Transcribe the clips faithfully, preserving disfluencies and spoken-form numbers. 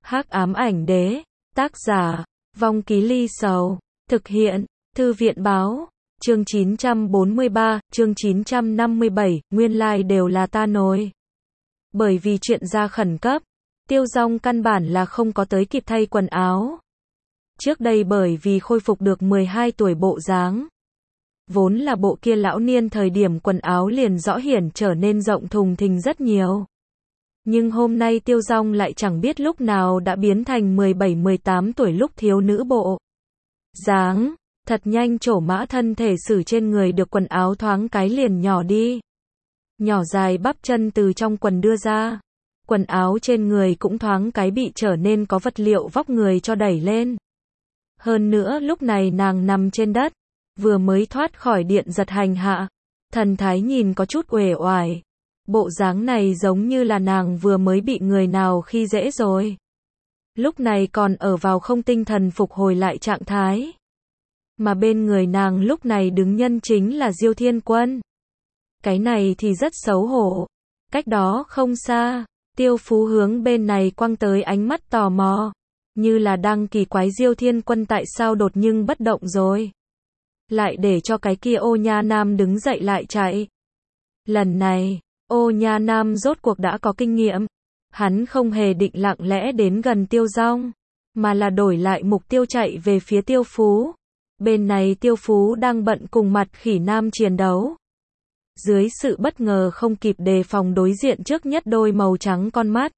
Hắc ám ảnh đế, tác giả, Vong Ký Ly Sầu, thực hiện, Thư viện báo, chương chín trăm bốn mươi ba, chương chín trăm năm mươi bảy, nguyên lai like đều là ta nồi. Bởi vì chuyện ra khẩn cấp, Tiêu Dong căn bản là không có tới kịp thay quần áo. Trước đây bởi vì khôi phục được mười hai tuổi bộ dáng, vốn là bộ kia lão niên thời điểm quần áo liền rõ hiển trở nên rộng thùng thình rất nhiều. Nhưng hôm nay Tiêu Dong lại chẳng biết lúc nào đã biến thành mười bảy mười tám tuổi lúc thiếu nữ bộ dáng, thật nhanh trổ mã thân thể sử trên người được quần áo thoáng cái liền nhỏ đi. Nhỏ dài bắp chân từ trong quần đưa ra, quần áo trên người cũng thoáng cái bị trở nên có vật liệu vóc người cho đẩy lên. Hơn nữa lúc này nàng nằm trên đất, vừa mới thoát khỏi điện giật hành hạ, thần thái nhìn có chút uể oải. Bộ dáng này giống như là nàng vừa mới bị người nào khi dễ rồi. Lúc này còn ở vào không tinh thần phục hồi lại trạng thái. Mà bên người nàng lúc này đứng nhân chính là Diêu Thiên Quân. Cái này thì rất xấu hổ. Cách đó không xa, Tiêu Phú hướng bên này quăng tới ánh mắt tò mò. Như là đang kỳ quái Diêu Thiên Quân tại sao đột nhưng bất động rồi. Lại để cho cái kia Ô Nha Nam đứng dậy lại chạy. Lần này, Ô Nha Nam rốt cuộc đã có kinh nghiệm. Hắn không hề định lặng lẽ đến gần Tiêu Dong, mà là đổi lại mục tiêu chạy về phía Tiêu Phú. Bên này Tiêu Phú đang bận cùng Mặt Khỉ Nam chiến đấu. Dưới sự bất ngờ không kịp đề phòng đối diện trước nhất đôi màu trắng con mắt.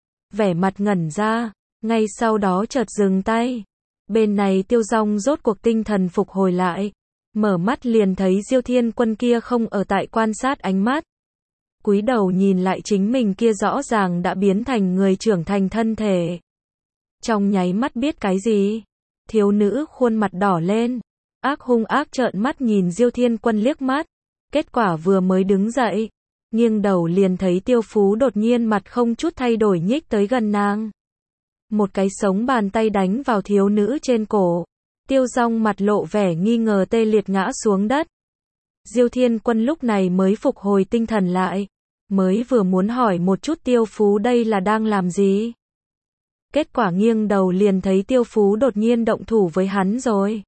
Vẻ mặt ngẩn ra, ngay sau đó chợt dừng tay. Bên này Tiêu Dong rốt cuộc tinh thần phục hồi lại. Mở mắt liền thấy Diêu Thiên Quân kia không ở tại quan sát ánh mắt. Cúi đầu nhìn lại chính mình kia rõ ràng đã biến thành người trưởng thành thân thể. Trong nháy mắt biết cái gì? Thiếu nữ khuôn mặt đỏ lên, ác hung ác trợn mắt nhìn Diêu Thiên Quân liếc mắt. Kết quả vừa mới đứng dậy, nghiêng đầu liền thấy Tiêu Phú đột nhiên mặt không chút thay đổi nhích tới gần nàng. Một cái sống bàn tay đánh vào thiếu nữ trên cổ. Tiêu Dong mặt lộ vẻ nghi ngờ tê liệt ngã xuống đất. Diêu Thiên Quân lúc này mới phục hồi tinh thần lại. Mới vừa muốn hỏi một chút Tiêu Phú đây là đang làm gì. Kết quả nghiêng đầu liền thấy Tiêu Phú đột nhiên động thủ với hắn rồi.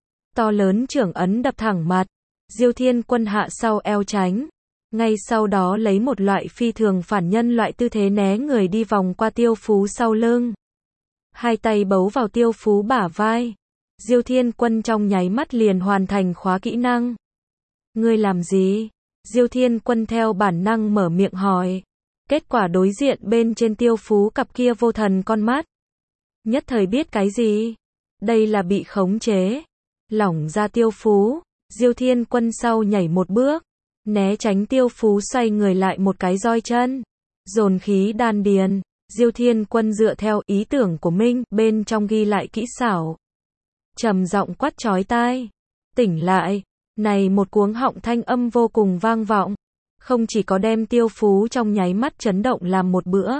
To lớn trưởng ấn đập thẳng mặt. Diêu Thiên Quân hạ sau eo tránh. Ngay sau đó lấy một loại phi thường phản nhân loại tư thế né người đi vòng qua Tiêu Phú sau lưng. Hai tay bấu vào Tiêu Phú bả vai. Diêu Thiên Quân trong nháy mắt liền hoàn thành khóa kỹ năng. Ngươi làm gì? Diêu Thiên Quân theo bản năng mở miệng hỏi. Kết quả đối diện bên trên Tiêu Phú cặp kia vô thần con mắt. Nhất thời biết cái gì? Đây là bị khống chế. Lỏng ra Tiêu Phú. Diêu Thiên Quân sau nhảy một bước. Né tránh Tiêu Phú xoay người lại một cái roi chân. Dồn khí đan điền. Diêu Thiên Quân dựa theo ý tưởng của mình bên trong ghi lại kỹ xảo. Trầm giọng quát chói tai. Tỉnh lại. Này một cuống họng thanh âm vô cùng vang vọng. Không chỉ có đem Tiêu Phú trong nháy mắt chấn động làm một bữa.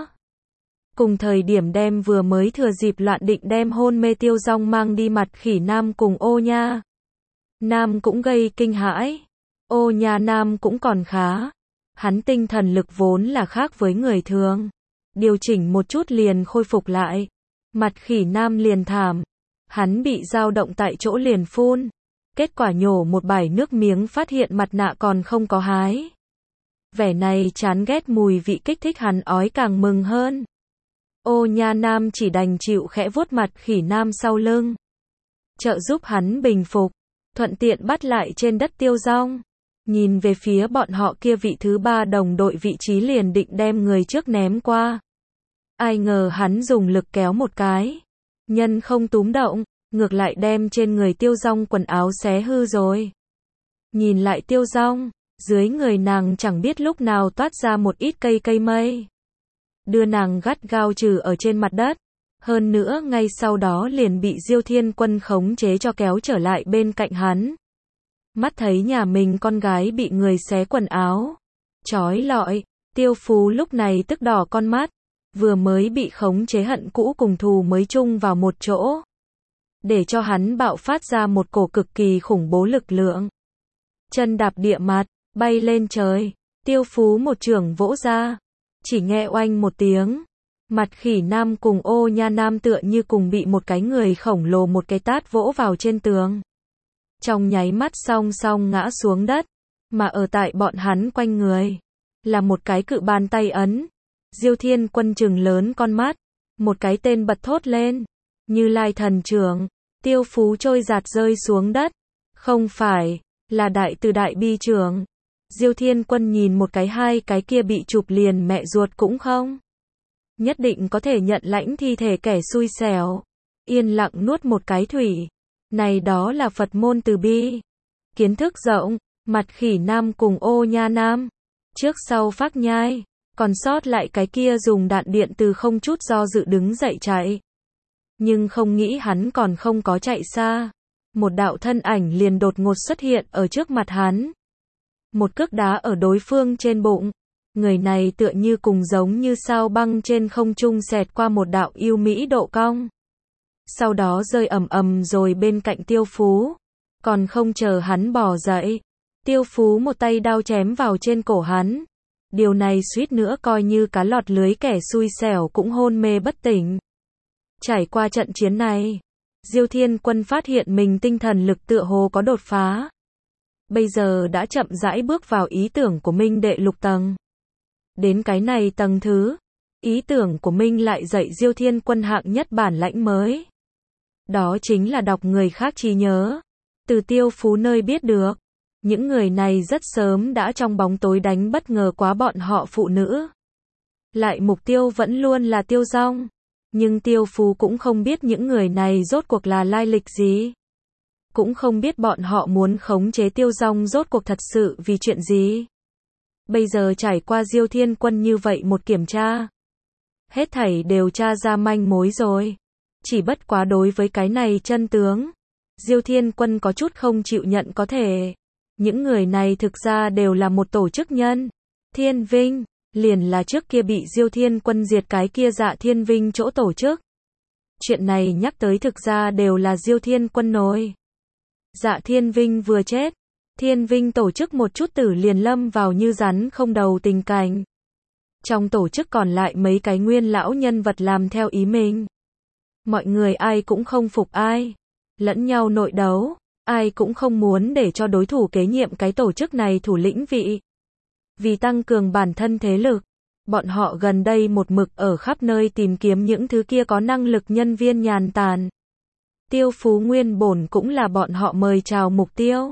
Cùng thời điểm đem vừa mới thừa dịp loạn định đem hôn mê Tiêu Dong mang đi Mặt Khỉ Nam cùng Ô Nha Nam cũng gây kinh hãi. Ô Nha Nam cũng còn khá. Hắn tinh thần lực vốn là khác với người thường. Điều chỉnh một chút liền khôi phục lại. Mặt Khỉ Nam liền thảm. Hắn bị dao động tại chỗ liền phun. Kết quả nhổ một bãi nước miếng phát hiện mặt nạ còn không có hái. Vẻ này chán ghét mùi vị kích thích hắn ói càng mừng hơn. Ô Nha Nam chỉ đành chịu khẽ vuốt Mặt Khỉ Nam sau lưng. Trợ giúp hắn bình phục. Thuận tiện bắt lại trên đất Tiêu Dong. Nhìn về phía bọn họ kia vị thứ ba đồng đội vị trí liền định đem người trước ném qua. Ai ngờ hắn dùng lực kéo một cái. Nhân không túm động. Ngược lại đem trên người Tiêu Dong quần áo xé hư rồi. Nhìn lại Tiêu Dong, dưới người nàng chẳng biết lúc nào toát ra một ít cây cây mây. Đưa nàng gắt gao trừ ở trên mặt đất. Hơn nữa ngay sau đó liền bị Diêu Thiên Quân khống chế cho kéo trở lại bên cạnh hắn. Mắt thấy nhà mình con gái bị người xé quần áo. Chói lọi, Tiêu Phú lúc này tức đỏ con mắt. Vừa mới bị khống chế hận cũ cùng thù mới chung vào một chỗ. Để cho hắn bạo phát ra một cổ cực kỳ khủng bố lực lượng. Chân đạp địa mặt, bay lên trời. Tiêu Phú một chưởng vỗ ra. Chỉ nghe oanh một tiếng. Mặt khỉ nam cùng ô nha nam tựa như cùng bị một cái người khổng lồ một cái tát vỗ vào trên tường. Trong nháy mắt song song ngã xuống đất, mà ở tại bọn hắn quanh người là một cái cự bàn tay ấn. Diêu Thiên Quân trừng lớn con mắt, một cái tên bật thốt lên, Như Lai thần trưởng. Tiêu Phú trôi giạt rơi xuống đất. Không phải, là đại từ đại bi trưởng. Diêu Thiên Quân nhìn một cái hai cái kia bị chụp liền mẹ ruột cũng không. Nhất định có thể nhận lãnh thi thể kẻ xui xẻo. Yên lặng nuốt một cái thủy. Này đó là Phật môn từ bi. Kiến thức rộng, mặt khỉ nam cùng ô nha nam. Trước sau phác nhai. Còn sót lại cái kia dùng đạn điện từ không chút do dự đứng dậy chạy. Nhưng không nghĩ hắn còn không có chạy xa. Một đạo thân ảnh liền đột ngột xuất hiện ở trước mặt hắn. Một cước đá ở đối phương trên bụng. Người này tựa như cùng giống như sao băng trên không trung xẹt qua một đạo yêu mỹ độ cong. Sau đó rơi ầm ầm rồi bên cạnh Tiêu Phú. Còn không chờ hắn bò dậy. Tiêu Phú một tay đao chém vào trên cổ hắn. Điều này suýt nữa coi như cá lọt lưới kẻ xui xẻo cũng hôn mê bất tỉnh. Trải qua trận chiến này, Diêu Thiên Quân phát hiện mình tinh thần lực tựa hồ có đột phá. Bây giờ đã chậm rãi bước vào ý tưởng của Minh đệ lục tầng. Đến cái này tầng thứ, ý tưởng của Minh lại dạy Diêu Thiên Quân hạng nhất bản lãnh mới. Đó chính là đọc người khác trí nhớ. Từ Tiêu Phú nơi biết được, những người này rất sớm đã trong bóng tối đánh bất ngờ quá bọn họ phụ nữ. Lại mục tiêu vẫn luôn là Tiêu Dong. Nhưng Tiêu Phú cũng không biết những người này rốt cuộc là lai lịch gì. Cũng không biết bọn họ muốn khống chế Tiêu Dong rốt cuộc thật sự vì chuyện gì. Bây giờ trải qua Diêu Thiên Quân như vậy một kiểm tra. Hết thảy đều tra ra manh mối rồi. Chỉ bất quá đối với cái này chân tướng. Diêu Thiên Quân có chút không chịu nhận có thể. Những người này thực ra đều là một tổ chức nhân. Thiên Vinh, liền là trước kia bị Diêu Thiên Quân diệt cái kia Dạ Thiên Vinh chỗ tổ chức. Chuyện này nhắc tới thực ra đều là Diêu Thiên Quân nổi. Dạ Thiên Vinh vừa chết, Thiên Vinh tổ chức một chút tử liền lâm vào như rắn không đầu tình cảnh. Trong tổ chức còn lại mấy cái nguyên lão nhân vật làm theo ý mình. Mọi người ai cũng không phục ai, lẫn nhau nội đấu, ai cũng không muốn để cho đối thủ kế nhiệm cái tổ chức này thủ lĩnh vị. Vì tăng cường bản thân thế lực, bọn họ gần đây một mực ở khắp nơi tìm kiếm những thứ kia có năng lực nhân viên nhàn tản. Tiêu Phú nguyên bổn cũng là bọn họ mời chào mục tiêu.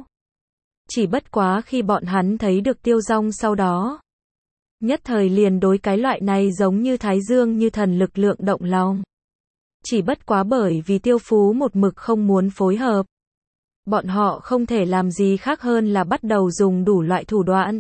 Chỉ bất quá khi bọn hắn thấy được Tiêu Dong sau đó, nhất thời liền đối cái loại này giống như Thái Dương như thần lực lượng động lòng. Chỉ bất quá bởi vì Tiêu Phú một mực không muốn phối hợp. Bọn họ không thể làm gì khác hơn là bắt đầu dùng đủ loại thủ đoạn.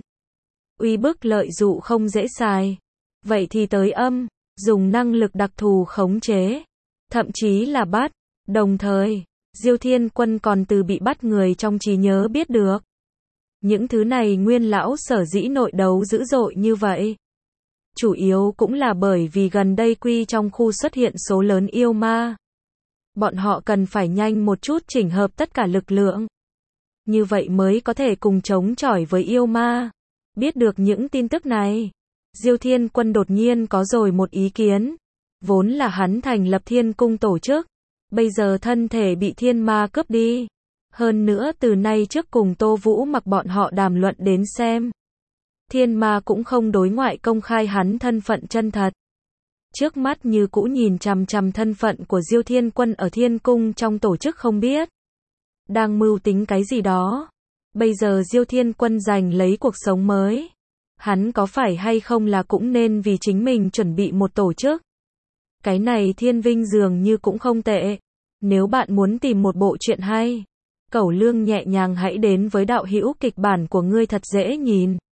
Uy bức lợi dụ không dễ xài. Vậy thì tới âm, dùng năng lực đặc thù khống chế. Thậm chí là bắt. Đồng thời, Diêu Thiên Quân còn từ bị bắt người trong trí nhớ biết được. Những thứ này nguyên lão sở dĩ nội đấu dữ dội như vậy. Chủ yếu cũng là bởi vì gần đây quy trong khu xuất hiện số lớn yêu ma. Bọn họ cần phải nhanh một chút chỉnh hợp tất cả lực lượng. Như vậy mới có thể cùng chống chọi với yêu ma. Biết được những tin tức này, Diêu Thiên Quân đột nhiên có rồi một ý kiến. Vốn là hắn thành lập Thiên Cung tổ chức. Bây giờ thân thể bị thiên ma cướp đi. Hơn nữa từ nay trước cùng Tô Vũ Mặc bọn họ đàm luận đến xem. Thiên ma cũng không đối ngoại công khai hắn thân phận chân thật. Trước mắt như cũ nhìn chằm chằm thân phận của Diêu Thiên Quân ở Thiên Cung trong tổ chức không biết. Đang mưu tính cái gì đó. Bây giờ Diêu Thiên Quân giành lấy cuộc sống mới. Hắn có phải hay không là cũng nên vì chính mình chuẩn bị một tổ chức. Cái này Thiên Vinh dường như cũng không tệ. Nếu bạn muốn tìm một bộ truyện hay, Cẩu Lương nhẹ nhàng hãy đến với đạo hữu kịch bản của ngươi thật dễ nhìn.